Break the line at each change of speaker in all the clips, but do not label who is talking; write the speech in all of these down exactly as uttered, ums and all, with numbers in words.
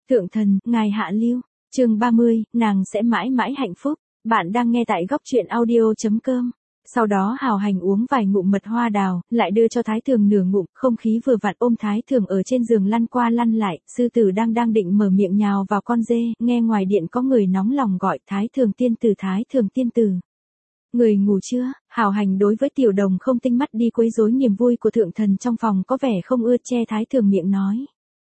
Thượng thần, ngài hạ lưu. Chương ba mươi, nàng sẽ mãi mãi hạnh phúc. Bạn đang nghe tại góc truyện audio chấm com. Sau đó Hào Hành uống vài ngụm mật hoa đào, lại đưa cho Thái Thường nửa ngụm, không khí vừa vặn ôm Thái Thường ở trên giường lăn qua lăn lại, sư tử đang đang định mở miệng nhào vào con dê, nghe ngoài điện có người nóng lòng gọi Thái Thường tiên tử, Thái Thường tiên tử. Người ngủ chưa? Hào Hành đối với Tiểu Đồng không tinh mắt đi quấy rối niềm vui của thượng thần trong phòng có vẻ không ưa, che Thái Thường miệng nói.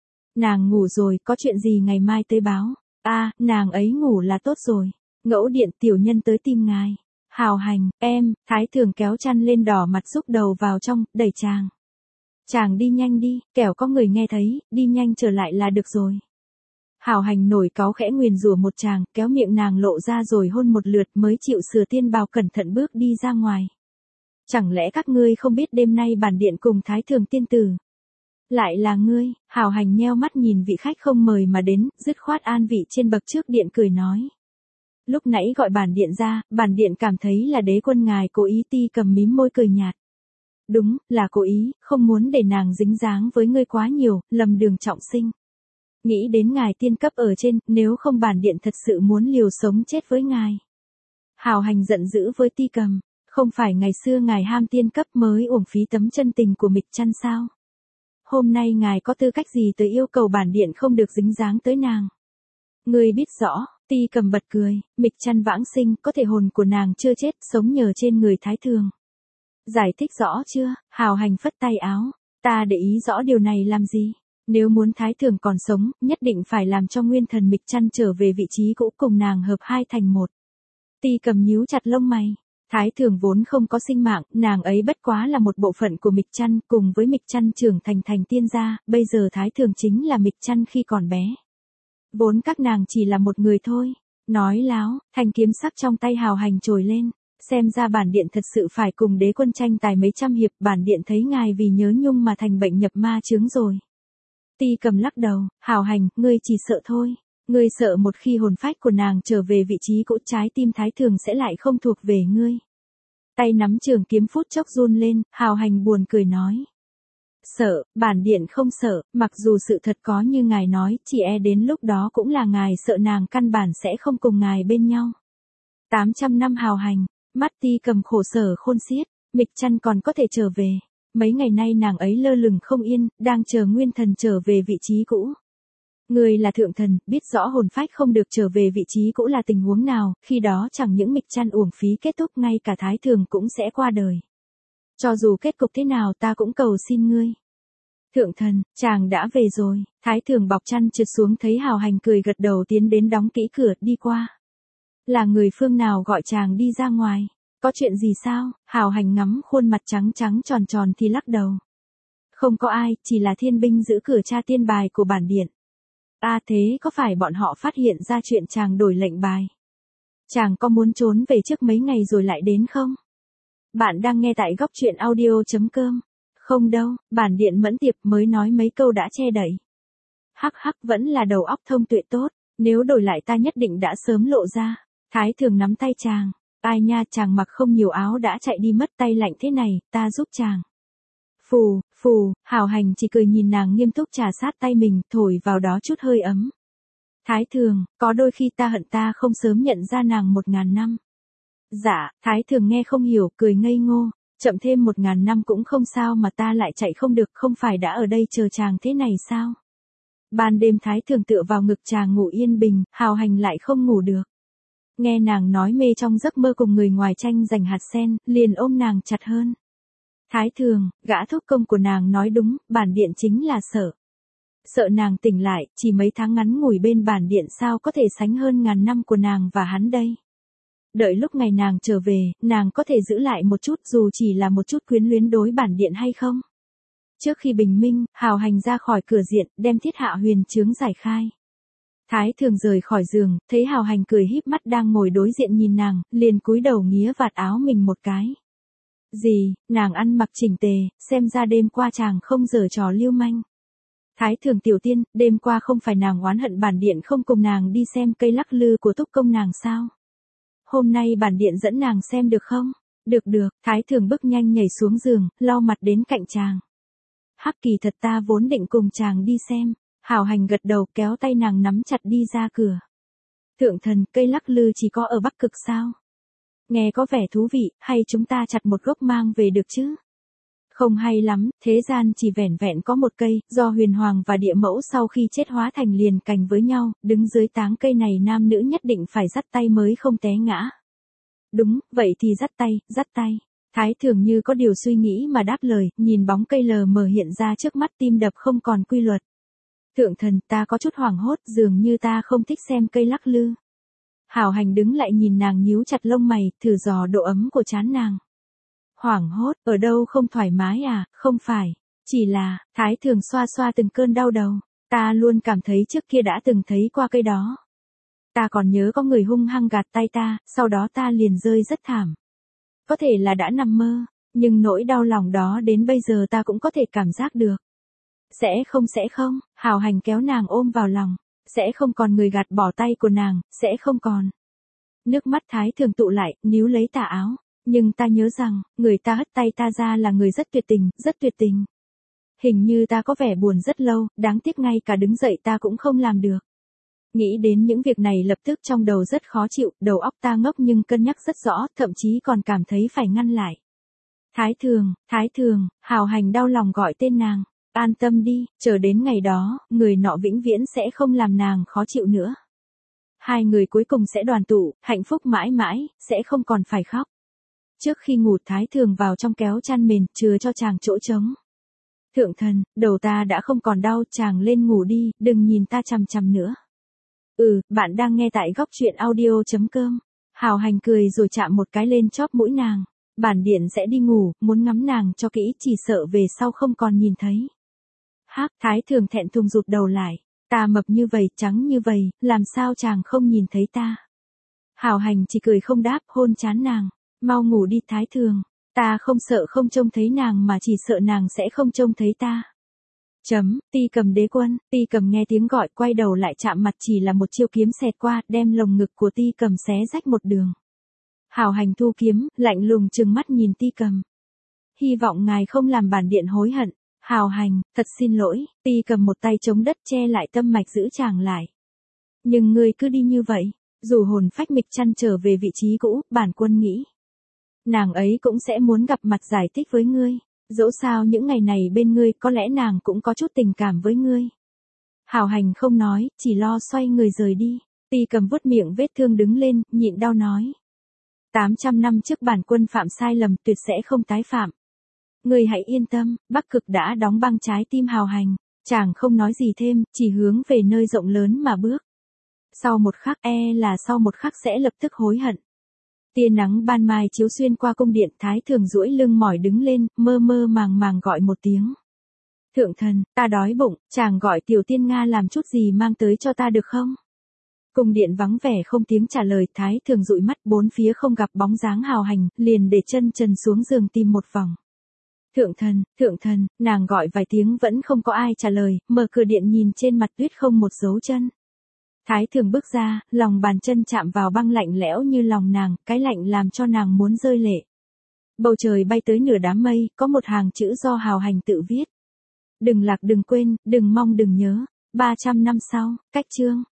Nàng ngủ rồi, có chuyện gì ngày mai tới báo. A, à, nàng ấy ngủ là tốt rồi. Ngẫu điện tiểu nhân tới tìm ngài. Hào Hành, em, Thái Thường kéo chăn lên đỏ mặt rúc đầu vào trong, đẩy chàng. Chàng đi nhanh đi, kẻo có người nghe thấy, đi nhanh trở lại là được rồi. Hào Hành nổi cáu khẽ nguyền rủa một chàng, kéo miệng nàng lộ ra rồi hôn một lượt mới chịu sửa tiên bào cẩn thận bước đi ra ngoài. Chẳng lẽ các ngươi không biết đêm nay bản điện cùng Thái Thường tiên tử? Lại là ngươi. Hào Hành nheo mắt nhìn vị khách không mời mà đến, dứt khoát an vị trên bậc trước điện cười nói. Lúc nãy gọi bản điện ra, bản điện cảm thấy là đế quân ngài cố ý. Ti Cầm mím môi cười nhạt. Đúng, là cố ý, không muốn để nàng dính dáng với ngươi quá nhiều, lầm đường trọng sinh. Nghĩ đến ngài tiên cấp ở trên, nếu không bản điện thật sự muốn liều sống chết với ngài. Hào Hành giận dữ với Ti Cầm, không phải ngày xưa ngài ham tiên cấp mới uổng phí tấm chân tình của Mịch Chăn sao? Hôm nay ngài có tư cách gì tới yêu cầu bản điện không được dính dáng tới nàng? Ngươi biết rõ. Ti Cầm bật cười, Mịch Chăn vãng sinh, có thể hồn của nàng chưa chết, sống nhờ trên người Thái Thường. Giải thích rõ chưa? Hào Hành phất tay áo, ta để ý rõ điều này làm gì? Nếu muốn Thái Thường còn sống, nhất định phải làm cho nguyên thần Mịch Chăn trở về vị trí cũ cùng nàng hợp hai thành một. Ti Cầm nhíu chặt lông mày. Thái Thường vốn không có sinh mạng, nàng ấy bất quá là một bộ phận của Mịch Chăn, cùng với Mịch Chăn trưởng thành thành tiên gia, bây giờ Thái Thường chính là Mịch Chăn khi còn bé. Vốn các nàng chỉ là một người thôi. Nói láo, thanh kiếm sắc trong tay Hào Hành trồi lên. Xem ra bản điện thật sự phải cùng đế quân tranh tài mấy trăm hiệp, bản điện thấy ngài vì nhớ nhung mà thành bệnh nhập ma chướng rồi. Ti Cầm lắc đầu, Hào Hành, ngươi chỉ sợ thôi. Ngươi sợ một khi hồn phách của nàng trở về vị trí cũ, trái tim Thái Thường sẽ lại không thuộc về ngươi. Tay nắm trường kiếm phút chốc run lên, Hào Hành buồn cười nói. Sợ, bản điện không sợ, mặc dù sự thật có như ngài nói, chỉ e đến lúc đó cũng là ngài sợ nàng căn bản sẽ không cùng ngài bên nhau. tám trăm năm Hào Hành, mắt Ti Cầm khổ sở khôn xiết, Mịch Chăn còn có thể trở về. Mấy ngày nay nàng ấy lơ lửng không yên, đang chờ nguyên thần trở về vị trí cũ. Người là thượng thần, biết rõ hồn phách không được trở về vị trí cũ là tình huống nào, khi đó chẳng những Mịch Chăn uổng phí kết thúc, ngay cả Thái Thường cũng sẽ qua đời. Cho dù kết cục thế nào ta cũng cầu xin ngươi. Thượng thần, chàng đã về rồi. Thái Thường bọc chăn trượt xuống thấy Hào Hành cười gật đầu tiến đến đóng kỹ cửa, đi qua. Là người phương nào gọi chàng đi ra ngoài? Có chuyện gì sao? Hào Hành ngắm khuôn mặt trắng trắng tròn tròn thì lắc đầu. Không có ai, chỉ là thiên binh giữ cửa tra tiên bài của bản điện. À thế có phải bọn họ phát hiện ra chuyện chàng đổi lệnh bài? Chàng có muốn trốn về trước mấy ngày rồi lại đến không? Bạn đang nghe tại góc truyện audio chấm com. Không đâu, bản điện mẫn tiệp mới nói mấy câu đã che đậy. Hắc hắc, vẫn là đầu óc thông tuệ tốt, nếu đổi lại ta nhất định đã sớm lộ ra. Thái Thường nắm tay chàng, ai nha, chàng mặc không nhiều áo đã chạy đi mất, tay lạnh thế này, ta giúp chàng. Phù, phù, Hào Hành chỉ cười nhìn nàng nghiêm túc trà sát tay mình, thổi vào đó chút hơi ấm. Thái Thường, có đôi khi ta hận ta không sớm nhận ra nàng một ngàn năm. Dạ, Thái Thường nghe không hiểu, cười ngây ngô, chậm thêm một ngàn năm cũng không sao mà ta lại chạy không được, không phải đã ở đây chờ chàng thế này sao? Ban đêm Thái Thường tựa vào ngực chàng ngủ yên bình, Hào Hành lại không ngủ được. Nghe nàng nói mê trong giấc mơ cùng người ngoài tranh giành hạt sen, liền ôm nàng chặt hơn. Thái Thường, gã thúc công của nàng nói đúng, bản điện chính là sợ. Sợ nàng tỉnh lại, chỉ mấy tháng ngắn ngủi bên bản điện sao có thể sánh hơn ngàn năm của nàng và hắn đây. Đợi lúc ngày nàng trở về, nàng có thể giữ lại một chút dù chỉ là một chút quyến luyến đối bản điện hay không? Trước khi bình minh, Hào Hành ra khỏi cửa diện, đem thiết hạ huyền chướng giải khai. Thái Thường rời khỏi giường, thấy Hào Hành cười híp mắt đang ngồi đối diện nhìn nàng, liền cúi đầu nghía vạt áo mình một cái. Gì, nàng ăn mặc chỉnh tề, xem ra đêm qua chàng không giở trò lưu manh. Thái Thường tiểu tiên, đêm qua không phải nàng oán hận bản điện không cùng nàng đi xem cây lắc lư của túc công nàng sao? Hôm nay bản điện dẫn nàng xem được không? Được được, Thái Thường bước nhanh nhảy xuống giường, lau mặt đến cạnh chàng. Hắc kỳ thật ta vốn định cùng chàng đi xem. Hào Hành gật đầu kéo tay nàng nắm chặt đi ra cửa. Thượng thần, cây lắc lư chỉ có ở Bắc Cực sao? Nghe có vẻ thú vị, hay chúng ta chặt một gốc mang về được chứ? Không hay lắm, thế gian chỉ vẻn vẹn có một cây, do huyền hoàng và địa mẫu sau khi chết hóa thành liền cành với nhau, đứng dưới táng cây này nam nữ nhất định phải dắt tay mới không té ngã. Đúng, vậy thì dắt tay, dắt tay. Thái thường như có điều suy nghĩ mà đáp lời, nhìn bóng cây lờ mờ hiện ra trước mắt tim đập không còn quy luật. Thượng thần, ta có chút hoảng hốt, dường như ta không thích xem cây lắc lư. Hào Hành đứng lại nhìn nàng nhíu chặt lông mày, thử dò độ ấm của trán nàng. Hoảng hốt, ở đâu không thoải mái à, không phải, chỉ là, Thái thường xoa xoa từng cơn đau đầu, ta luôn cảm thấy trước kia đã từng thấy qua cây đó. Ta còn nhớ có người hung hăng gạt tay ta, sau đó ta liền rơi rất thảm. Có thể là đã nằm mơ, nhưng nỗi đau lòng đó đến bây giờ ta cũng có thể cảm giác được. Sẽ không sẽ không, Hào Hành kéo nàng ôm vào lòng, sẽ không còn người gạt bỏ tay của nàng, sẽ không còn. Nước mắt Thái thường tụ lại, níu lấy tà áo, nhưng ta nhớ rằng, người ta hất tay ta ra là người rất tuyệt tình, rất tuyệt tình. Hình như ta có vẻ buồn rất lâu, đáng tiếc ngay cả đứng dậy ta cũng không làm được. Nghĩ đến những việc này lập tức trong đầu rất khó chịu, đầu óc ta ngốc nhưng cân nhắc rất rõ, thậm chí còn cảm thấy phải ngăn lại. Thái thường, Thái thường, Hào Hành đau lòng gọi tên nàng, an tâm đi, chờ đến ngày đó, người nọ vĩnh viễn sẽ không làm nàng khó chịu nữa. Hai người cuối cùng sẽ đoàn tụ, hạnh phúc mãi mãi, sẽ không còn phải khóc. Trước khi ngủ Thái thường vào trong kéo chăn mền, chừa cho chàng chỗ trống. Thượng thần, đầu ta đã không còn đau, chàng lên ngủ đi, đừng nhìn ta chằm chằm nữa. Ừ, bạn đang nghe tại góc truyện audio chấm com. Hào Hành cười rồi chạm một cái lên chóp mũi nàng. Bản điện sẽ đi ngủ, muốn ngắm nàng cho kỹ, chỉ sợ về sau không còn nhìn thấy. Hác, Thái thường thẹn thùng rụt đầu lại. Ta mập như vậy, trắng như vậy, làm sao chàng không nhìn thấy ta? Hào Hành chỉ cười không đáp, hôn trán nàng. Mau ngủ đi Thái thường. Ta không sợ không trông thấy nàng mà chỉ sợ nàng sẽ không trông thấy ta. Chấm, Ti Cầm đế quân, Ti Cầm nghe tiếng gọi quay đầu lại chạm mặt chỉ là một chiêu kiếm xẹt qua, đem lồng ngực của Ti Cầm xé rách một đường. Hào Hành thu kiếm, lạnh lùng trừng mắt nhìn Ti Cầm. Hy vọng ngài không làm bản điện hối hận. Hào Hành, thật xin lỗi, Ti Cầm một tay chống đất che lại tâm mạch giữ chàng lại. Nhưng ngươi cứ đi như vậy, dù hồn phách mịch chăn trở về vị trí cũ, bản quân nghĩ. Nàng ấy cũng sẽ muốn gặp mặt giải thích với ngươi. Dẫu sao những ngày này bên ngươi có lẽ nàng cũng có chút tình cảm với ngươi. Hào Hành không nói, chỉ lo xoay người rời đi. Ti Cầm vuốt miệng vết thương đứng lên, nhịn đau nói. tám trăm năm trước bản quân phạm sai lầm tuyệt sẽ không tái phạm. Ngươi hãy yên tâm, Bắc Cực đã đóng băng trái tim Hào Hành. Chàng không nói gì thêm, chỉ hướng về nơi rộng lớn mà bước. Sau một khắc e là sau một khắc sẽ lập tức hối hận. Tia nắng ban mai chiếu xuyên qua cung điện, Thái thường duỗi lưng mỏi đứng lên, mơ mơ màng màng gọi một tiếng. Thượng thần, ta đói bụng, chàng gọi tiểu tiên Nga làm chút gì mang tới cho ta được không? Cung điện vắng vẻ không tiếng trả lời, Thái thường dụi mắt bốn phía không gặp bóng dáng Hào Hành, liền để chân trần xuống giường tìm một vòng. Thượng thần, thượng thần, nàng gọi vài tiếng vẫn không có ai trả lời, mở cửa điện nhìn trên mặt tuyết không một dấu chân. Thái thường bước ra, lòng bàn chân chạm vào băng lạnh lẽo như lòng nàng, cái lạnh làm cho nàng muốn rơi lệ. Bầu trời bay tới nửa đám mây, có một hàng chữ do Hào Hành tự viết. Đừng lạc đừng quên, đừng mong đừng nhớ. ba trăm năm sau, cách chương.